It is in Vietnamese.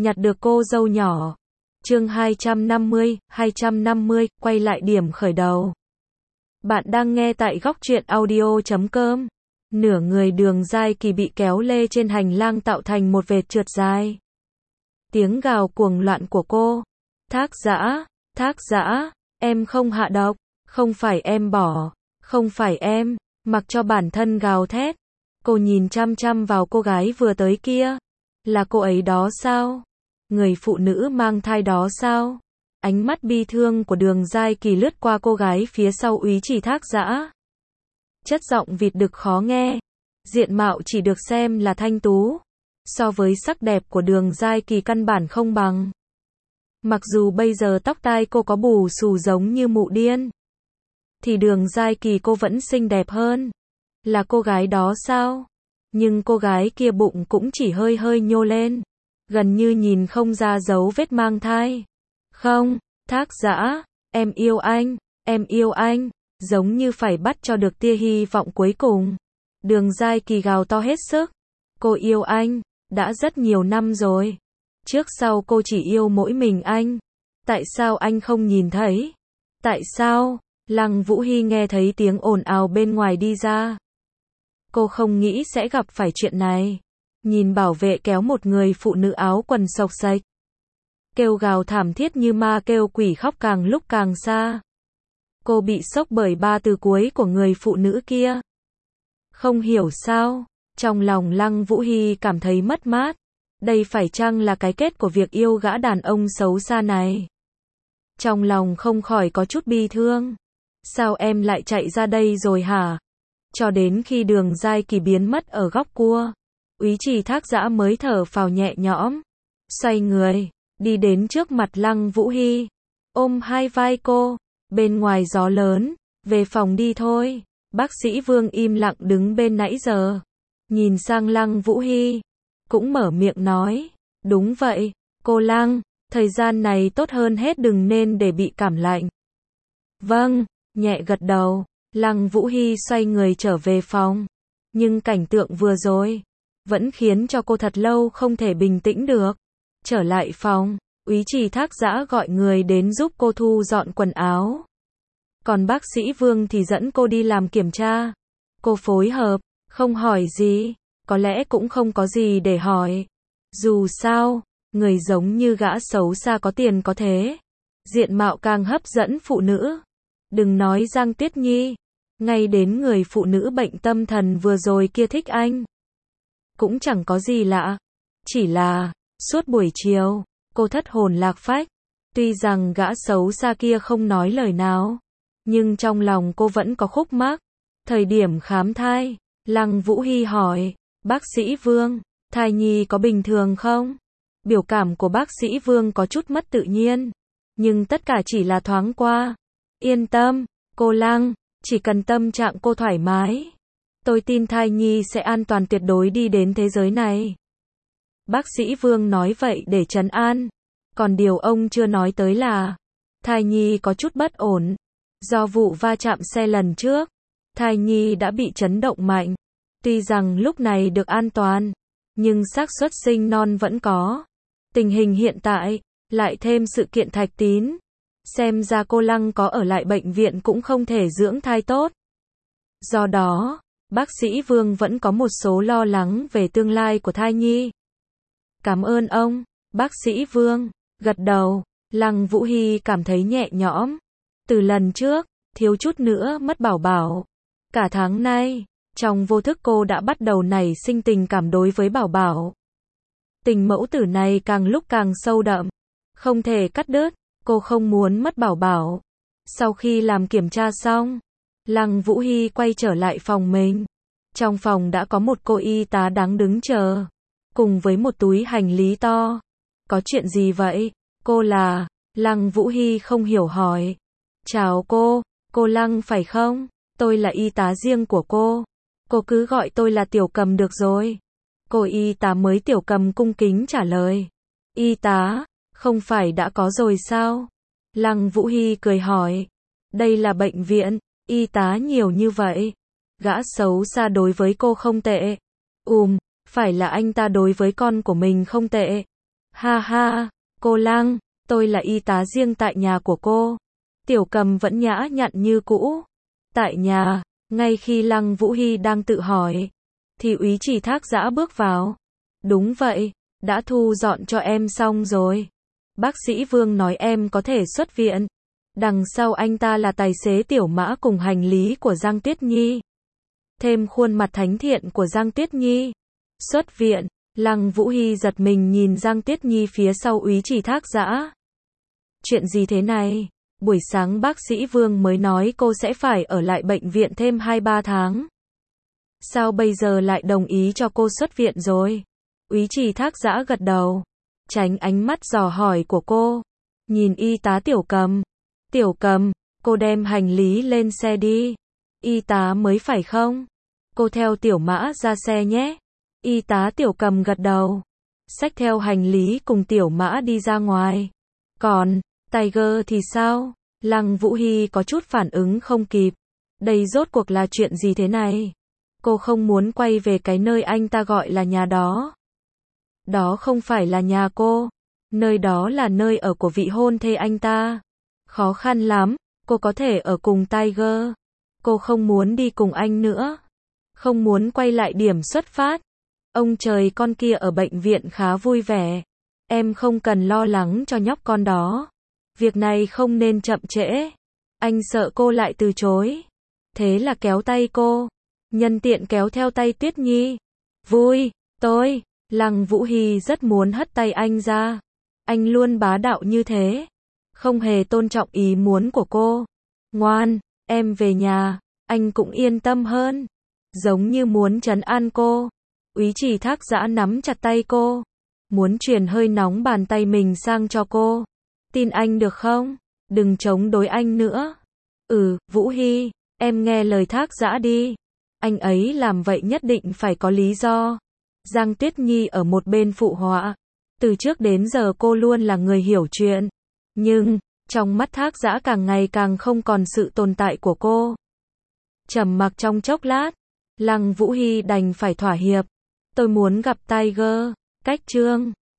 nhặt được cô dâu nhỏ. Chương 250, quay lại điểm khởi đầu. Bạn đang nghe tại góc truyện audio.com. Nửa người Đường Giai Kỳ bị kéo lê trên hành lang tạo thành một vệt trượt dài. Tiếng gào cuồng loạn của cô. Thác Dã, em không hạ độc, không phải em bỏ, không phải em, mặc cho bản thân gào thét. Cô nhìn chăm chăm vào cô gái vừa tới kia. Là cô ấy đó sao? Người phụ nữ mang thai đó sao? Ánh mắt bi thương của Đường Giai Kỳ lướt qua cô gái phía sau Úy Trì Thác Dã. Chất giọng vịt đực khó nghe. Diện mạo chỉ được xem là thanh tú. So với sắc đẹp của Đường Giai Kỳ căn bản không bằng. Mặc dù bây giờ tóc tai cô có bù xù giống như mụ điên, thì Đường Giai Kỳ cô vẫn xinh đẹp hơn. Là cô gái đó sao? Nhưng cô gái kia bụng cũng chỉ hơi hơi nhô lên, gần như nhìn không ra dấu vết mang thai. Không, Thác Dã, em yêu anh, giống như phải bắt cho được tia hy vọng cuối cùng. Đường Giai Kỳ gào to hết sức. Cô yêu anh, đã rất nhiều năm rồi. Trước sau cô chỉ yêu mỗi mình anh. Tại sao anh không nhìn thấy? Tại sao? Lăng Vũ Hy nghe thấy tiếng ồn ào bên ngoài đi ra. Cô không nghĩ sẽ gặp phải chuyện này. Nhìn bảo vệ kéo một người phụ nữ áo quần xộc xệch, kêu gào thảm thiết như ma kêu quỷ khóc càng lúc càng xa. Cô bị sốc bởi ba từ cuối của người phụ nữ kia. Không hiểu sao, trong lòng Lăng Vũ Hy cảm thấy mất mát. Đây phải chăng là cái kết của việc yêu gã đàn ông xấu xa này? Trong lòng không khỏi có chút bi thương. Sao em lại chạy ra đây rồi hả? Cho đến khi Đường Giai Kỳ biến mất ở góc cua, Úy Trì Thác Dã mới thở phào nhẹ nhõm. Xoay người, đi đến trước mặt Lăng Vũ Hy, ôm hai vai cô. Bên ngoài gió lớn, về phòng đi thôi. Bác sĩ Vương im lặng đứng bên nãy giờ, nhìn sang Lăng Vũ Hy, cũng mở miệng nói. Đúng vậy, cô Lăng, thời gian này tốt hơn hết đừng nên để bị cảm lạnh. Vâng, nhẹ gật đầu. Lăng Vũ Hy xoay người trở về phòng. Nhưng cảnh tượng vừa rồi vẫn khiến cho cô thật lâu không thể bình tĩnh được. Trở lại phòng, Úy Trì Thác Dã gọi người đến giúp cô thu dọn quần áo. Còn bác sĩ Vương thì dẫn cô đi làm kiểm tra. Cô phối hợp, không hỏi gì, có lẽ cũng không có gì để hỏi. Dù sao, người giống như gã xấu xa có tiền có thế, diện mạo càng hấp dẫn phụ nữ. Đừng nói Giang Tuyết Nhi, ngay đến người phụ nữ bệnh tâm thần vừa rồi kia thích anh cũng chẳng có gì lạ. Chỉ là, suốt buổi chiều, cô thất hồn lạc phách. Tuy rằng gã xấu xa kia không nói lời nào, nhưng trong lòng cô vẫn có khúc mắc. Thời điểm khám thai, Lăng Vũ Hy hỏi, bác sĩ Vương, thai nhi có bình thường không? Biểu cảm của bác sĩ Vương có chút mất tự nhiên, nhưng tất cả chỉ là thoáng qua. Yên tâm, cô Lăng, chỉ cần tâm trạng cô thoải mái, tôi tin thai nhi sẽ an toàn tuyệt đối đi đến thế giới này. Bác sĩ Vương nói vậy để trấn an. Còn điều ông chưa nói tới là, thai nhi có chút bất ổn. Do vụ va chạm xe lần trước, thai nhi đã bị chấn động mạnh. Tuy rằng lúc này được an toàn, nhưng xác suất sinh non vẫn có. Tình hình hiện tại, lại thêm sự kiện Thạch Tín, xem ra cô Lăng có ở lại bệnh viện cũng không thể dưỡng thai tốt. Do đó, bác sĩ Vương vẫn có một số lo lắng về tương lai của thai nhi. Cảm ơn ông, bác sĩ Vương. Gật đầu, Lăng Vũ Hy cảm thấy nhẹ nhõm. Từ lần trước, thiếu chút nữa mất bảo bảo. Cả tháng nay, trong vô thức cô đã bắt đầu nảy sinh tình cảm đối với bảo bảo. Tình mẫu tử này càng lúc càng sâu đậm, không thể cắt đứt. Cô không muốn mất bảo bảo. Sau khi làm kiểm tra xong, Lăng Vũ Hy quay trở lại phòng mình. Trong phòng đã có một cô y tá đang đứng chờ, cùng với một túi hành lý to. Có chuyện gì vậy? Cô là... Lăng Vũ Hy không hiểu hỏi. Chào cô Lăng phải không? Tôi là y tá riêng của cô. Cô cứ gọi tôi là Tiểu Cầm được rồi. Cô y tá mới Tiểu Cầm cung kính trả lời. Y tá, không phải đã có rồi sao? Lăng Vũ Hy cười hỏi. Đây là bệnh viện, y tá nhiều như vậy. Gã xấu xa đối với cô không tệ. Phải là anh ta đối với con của mình không tệ. Ha ha, cô Lăng, tôi là y tá riêng tại nhà của cô. Tiểu Cầm vẫn nhã nhặn như cũ. Tại nhà, ngay khi Lăng Vũ Hy đang tự hỏi, thì Úy Trì Thác Dã bước vào. Đúng vậy, đã thu dọn cho em xong rồi. Bác sĩ Vương nói em có thể xuất viện. Đằng sau anh ta là tài xế Tiểu Mã cùng hành lý của Giang Tuyết Nhi. Thêm khuôn mặt thánh thiện của Giang Tuyết Nhi. Xuất viện, Lăng Vũ Hy giật mình nhìn Giang Tuyết Nhi phía sau Úy Trì Thác Dã. Chuyện gì thế này? Buổi sáng bác sĩ Vương mới nói cô sẽ phải ở lại bệnh viện thêm 2-3 tháng. Sao bây giờ lại đồng ý cho cô xuất viện rồi? Úy Trì Thác Dã gật đầu, tránh ánh mắt dò hỏi của cô. Nhìn y tá Tiểu Cầm. Tiểu Cầm, cô đem hành lý lên xe đi. Y tá mới phải không? Cô theo Tiểu Mã ra xe nhé. Y tá Tiểu Cầm gật đầu, xách theo hành lý cùng Tiểu Mã đi ra ngoài. Còn Tiger thì sao? Lăng Vũ Hy có chút phản ứng không kịp. Đây rốt cuộc là chuyện gì thế này? Cô không muốn quay về cái nơi anh ta gọi là nhà đó. Đó không phải là nhà cô. Nơi đó là nơi ở của vị hôn thê anh ta. Khó khăn lắm, cô có thể ở cùng Tiger. Cô không muốn đi cùng anh nữa. Không muốn quay lại điểm xuất phát. Ông trời con kia ở bệnh viện khá vui vẻ. Em không cần lo lắng cho nhóc con đó. Việc này không nên chậm trễ. Anh sợ cô lại từ chối. Thế là kéo tay cô. Nhân tiện kéo theo tay Tuyết Nhi. Vui, tôi. Lăng Vũ Hy rất muốn hất tay anh ra. Anh luôn bá đạo như thế. Không hề tôn trọng ý muốn của cô. Ngoan, em về nhà. Anh cũng yên tâm hơn. Giống như muốn trấn an cô. Úy Trì Thác Dã nắm chặt tay cô. Muốn truyền hơi nóng bàn tay mình sang cho cô. Tin anh được không? Đừng chống đối anh nữa. Vũ Hy, em nghe lời Thác Dã đi. Anh ấy làm vậy nhất định phải có lý do. Giang Tuyết Nhi ở một bên phụ họa. Từ trước đến giờ cô luôn là người hiểu chuyện. Nhưng, trong mắt Thác Dã càng ngày càng không còn sự tồn tại của cô. Trầm mặc trong chốc lát, Lăng Vũ Hy đành phải thỏa hiệp. Tôi muốn gặp Tiger. Cách chương